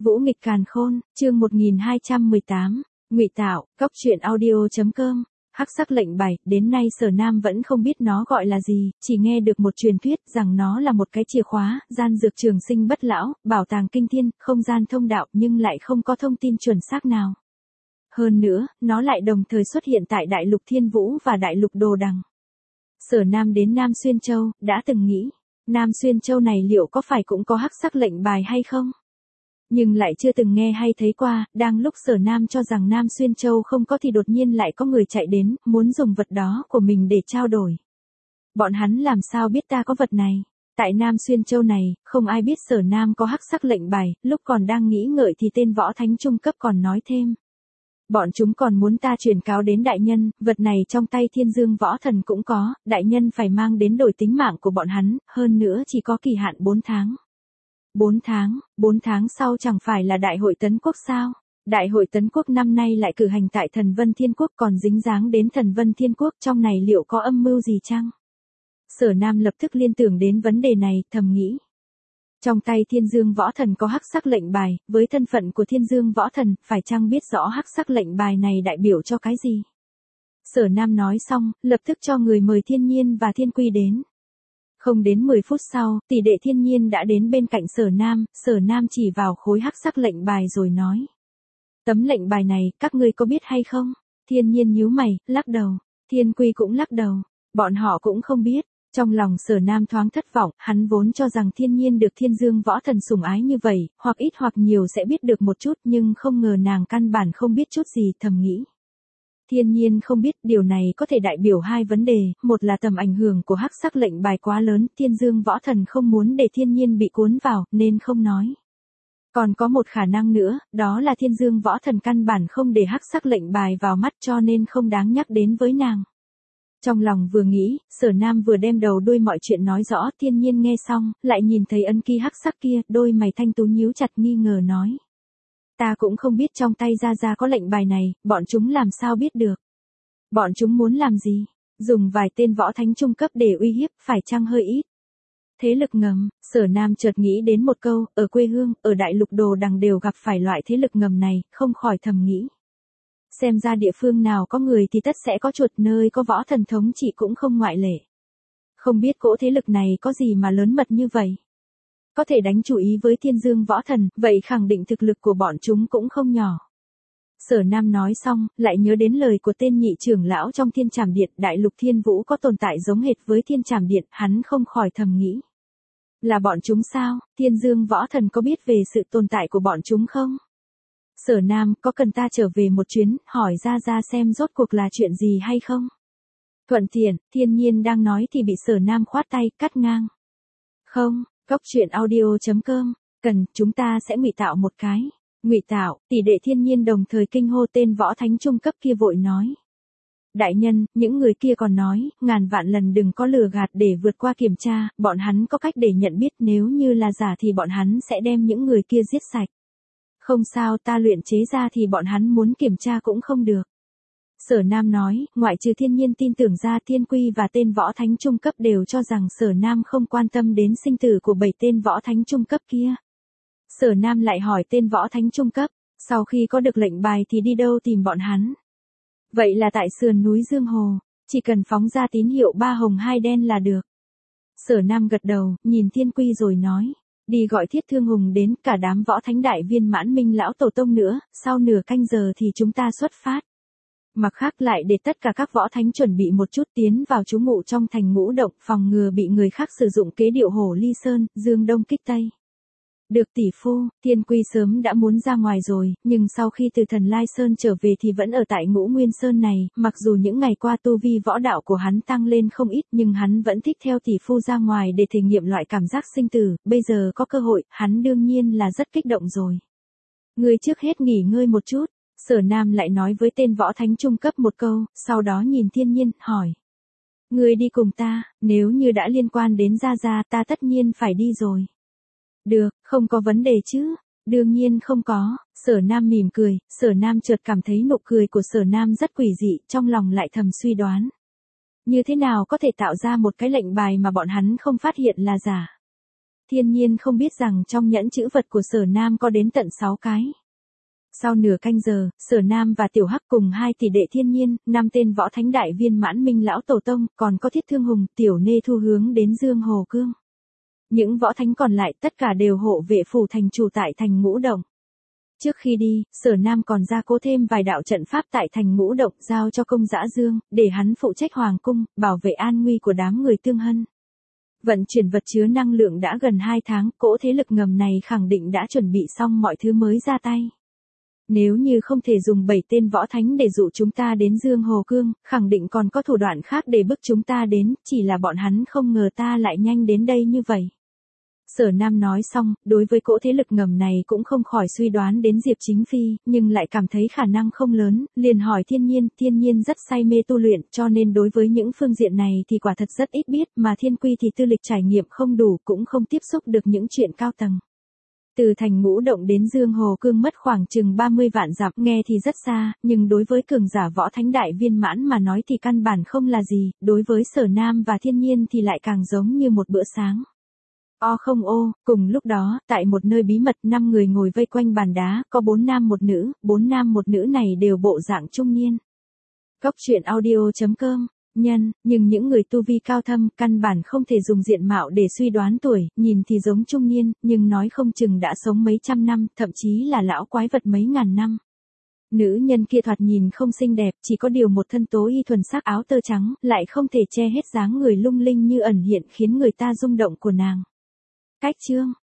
Vũ nghịch càn khôn, chương 1218, ngụy tạo, cóc truyện audio.com. Hắc sắc lệnh bài, đến nay Sở Nam vẫn không biết nó gọi là gì, chỉ nghe được một truyền thuyết rằng nó là một cái chìa khóa, gian dược trường sinh bất lão, bảo tàng kinh thiên, không gian thông đạo, nhưng lại không có thông tin chuẩn xác nào. Hơn nữa, nó lại đồng thời xuất hiện tại Đại lục Thiên Vũ và Đại lục Đồ Đằng. Sở Nam đến Nam Xuyên Châu, đã từng nghĩ, Nam Xuyên Châu này liệu có phải cũng có hắc sắc lệnh bài hay không? Nhưng lại chưa từng nghe hay thấy qua, đang lúc Sở Nam cho rằng Nam Xuyên Châu không có thì đột nhiên lại có người chạy đến, muốn dùng vật đó của mình để trao đổi. Bọn hắn làm sao biết ta có vật này? Tại Nam Xuyên Châu này, không ai biết Sở Nam có hắc sắc lệnh bài, lúc còn đang nghĩ ngợi thì tên võ thánh trung cấp còn nói thêm. Bọn chúng còn muốn ta truyền cáo đến đại nhân, vật này trong tay Thiên Dương Võ Thần cũng có, đại nhân phải mang đến đổi tính mạng của bọn hắn, hơn nữa chỉ có kỳ hạn 4 tháng. 4 tháng sau chẳng phải là Đại hội Tấn Quốc sao? Đại hội Tấn Quốc năm nay lại cử hành tại Thần Vân Thiên Quốc còn dính dáng đến Thần Vân Thiên Quốc, trong này liệu có âm mưu gì chăng? Sở Nam lập tức liên tưởng đến vấn đề này, thầm nghĩ. Trong tay Thiên Dương Võ Thần có hắc sắc lệnh bài, với thân phận của Thiên Dương Võ Thần, phải chăng biết rõ hắc sắc lệnh bài này đại biểu cho cái gì? Sở Nam nói xong, lập tức cho người mời Thiên Nhiên và Thiên Quy đến. Không đến 10 phút sau, tỷ đệ Thiên Nhiên đã đến bên cạnh Sở Nam chỉ vào khối hắc sắc lệnh bài rồi nói. Tấm lệnh bài này, các ngươi có biết hay không? Thiên Nhiên nhíu mày, lắc đầu. Thiên Quy cũng lắc đầu. Bọn họ cũng không biết. Trong lòng Sở Nam thoáng thất vọng, hắn vốn cho rằng Thiên Nhiên được Thiên Dương Võ Thần sủng ái như vậy, hoặc ít hoặc nhiều sẽ biết được một chút, nhưng không ngờ nàng căn bản không biết chút gì, thầm nghĩ. Thiên Nhiên không biết, điều này có thể đại biểu hai vấn đề, một là tầm ảnh hưởng của hắc sắc lệnh bài quá lớn, Thiên Dương Võ Thần không muốn để Thiên Nhiên bị cuốn vào, nên không nói. Còn có một khả năng nữa, đó là Thiên Dương Võ Thần căn bản không để hắc sắc lệnh bài vào mắt cho nên không đáng nhắc đến với nàng. Trong lòng vừa nghĩ, Sở Nam vừa đem đầu đuôi mọi chuyện nói rõ, Thiên Nhiên nghe xong, lại nhìn thấy ấn ký hắc sắc kia, đôi mày thanh tú nhíu chặt nghi ngờ nói. Ta cũng không biết trong tay Gia có lệnh bài này, bọn chúng làm sao biết được. Bọn chúng muốn làm gì? Dùng vài tên võ thánh trung cấp để uy hiếp, phải chăng hơi ít? Thế lực ngầm, Sở Nam chợt nghĩ đến một câu, ở quê hương, ở Đại lục Đồ Đằng đều gặp phải loại thế lực ngầm này, không khỏi thầm nghĩ. Xem ra địa phương nào có người thì tất sẽ có chuột, nơi có võ thần thống trị cũng không ngoại lệ. Không biết cỗ thế lực này có gì mà lớn mật như vậy. Có thể đánh chú ý với Thiên Dương Võ Thần, vậy khẳng định thực lực của bọn chúng cũng không nhỏ. Sở Nam nói xong, lại nhớ đến lời của tên nhị trưởng lão trong Thiên Trảm Điện, Đại lục Thiên Vũ có tồn tại giống hệt với Thiên Trảm Điện, hắn không khỏi thầm nghĩ. Là bọn chúng sao? Thiên Dương Võ Thần có biết về sự tồn tại của bọn chúng không? Sở Nam, có cần ta trở về một chuyến, hỏi ra xem rốt cuộc là chuyện gì hay không? Thuận tiện, Thiên Nhiên đang nói thì bị Sở Nam khoát tay, cắt ngang. Không, cóc truyện audio.com, cần, chúng ta sẽ ngụy tạo một cái. Ngụy tạo, tỷ đệ Thiên Nhiên đồng thời kinh hô tên võ thánh trung cấp kia vội nói. Đại nhân, những người kia còn nói, ngàn vạn lần đừng có lừa gạt để vượt qua kiểm tra, bọn hắn có cách để nhận biết, nếu như là giả thì bọn hắn sẽ đem những người kia giết sạch. Không sao, ta luyện chế ra thì bọn hắn muốn kiểm tra cũng không được. Sở Nam nói, ngoại trừ Thiên Nhiên tin tưởng ra, Thiên Quy và tên võ thánh trung cấp đều cho rằng Sở Nam không quan tâm đến sinh tử của 7 tên võ thánh trung cấp kia. Sở Nam lại hỏi tên võ thánh trung cấp, sau khi có được lệnh bài thì đi đâu tìm bọn hắn? Vậy là tại sườn núi Dương Hồ, chỉ cần phóng ra tín hiệu 3 hồng 2 đen là được. Sở Nam gật đầu, nhìn Thiên Quy rồi nói. Đi gọi Thiết Thương Hùng đến, cả đám võ thánh đại viên mãn minh lão tổ tông nữa, sau nửa canh giờ thì chúng ta xuất phát. Mặt khác lại để tất cả các võ thánh chuẩn bị một chút tiến vào trú ngụ trong thành Ngũ Động, phòng ngừa bị người khác sử dụng kế điệu hổ ly sơn, dương đông kích tây. Được tỷ phu, Thiên Quy sớm đã muốn ra ngoài rồi, nhưng sau khi từ Thần Lai Sơn trở về thì vẫn ở tại Ngũ Nguyên Sơn này, mặc dù những ngày qua tu vi võ đạo của hắn tăng lên không ít nhưng hắn vẫn thích theo tỷ phu ra ngoài để thể nghiệm loại cảm giác sinh tử, bây giờ có cơ hội, hắn đương nhiên là rất kích động rồi. Ngươi trước hết nghỉ ngơi một chút, Sở Nam lại nói với tên võ thánh trung cấp một câu, sau đó nhìn Thiên Nhiên, hỏi. Ngươi đi cùng ta, nếu như đã liên quan đến Gia ta tất nhiên phải đi rồi. Được, không có vấn đề chứ? Đương nhiên không có, Sở Nam mỉm cười, Sở Nam chợt cảm thấy nụ cười của Sở Nam rất quỷ dị, trong lòng lại thầm suy đoán. Như thế nào có thể tạo ra một cái lệnh bài mà bọn hắn không phát hiện là giả? Thiên Nhiên không biết rằng trong nhẫn chữ vật của Sở Nam có đến tận 6 cái. Sau nửa canh giờ, Sở Nam và Tiểu Hắc cùng 2 tỷ đệ Thiên Nhiên, 5 tên võ thánh đại viên mãn Minh lão tổ tông, còn có Thiết Thương Hùng, Tiểu Nê Thu hướng đến Dương Hồ Cương. Những võ thánh còn lại tất cả đều hộ vệ phủ thành chủ tại thành Ngũ Động. Trước khi đi, Sở Nam còn gia cố thêm vài đạo trận pháp tại thành Ngũ Động giao cho Công Dã Dương, để hắn phụ trách hoàng cung, bảo vệ an nguy của đám người Tương Hân. Vận chuyển vật chứa năng lượng đã gần 2 tháng, cỗ thế lực ngầm này khẳng định đã chuẩn bị xong mọi thứ mới ra tay. Nếu như không thể dùng 7 tên võ thánh để dụ chúng ta đến Dương Hồ Cương, khẳng định còn có thủ đoạn khác để bức chúng ta đến, chỉ là bọn hắn không ngờ ta lại nhanh đến đây như vậy. Sở Nam nói xong, đối với cỗ thế lực ngầm này cũng không khỏi suy đoán đến Diệp Chính Phi, nhưng lại cảm thấy khả năng không lớn, liền hỏi Thiên Nhiên rất say mê tu luyện, cho nên đối với những phương diện này thì quả thật rất ít biết, mà Thiên Quy thì tư lịch trải nghiệm không đủ, cũng không tiếp xúc được những chuyện cao tầng. Từ thành Ngũ Động đến Dương Hồ Cương mất khoảng chừng 30 vạn dặm, nghe thì rất xa, nhưng đối với cường giả võ thánh đại viên mãn mà nói thì căn bản không là gì, đối với Sở Nam và Thiên Nhiên thì lại càng giống như một bữa sáng. Không ô, cùng lúc đó, tại một nơi bí mật 5 người ngồi vây quanh bàn đá, có 4 nam một nữ, 4 nam một nữ này đều bộ dạng trung niên. Cốc truyện audio.com, nhưng những người tu vi cao thâm, căn bản không thể dùng diện mạo để suy đoán tuổi, nhìn thì giống trung niên, nhưng nói không chừng đã sống mấy trăm năm, thậm chí là lão quái vật mấy ngàn năm. Nữ nhân kia thoạt nhìn không xinh đẹp, chỉ có điều một thân tố y thuần sắc áo tơ trắng, lại không thể che hết dáng người lung linh như ẩn hiện khiến người ta rung động của nàng. Cách chương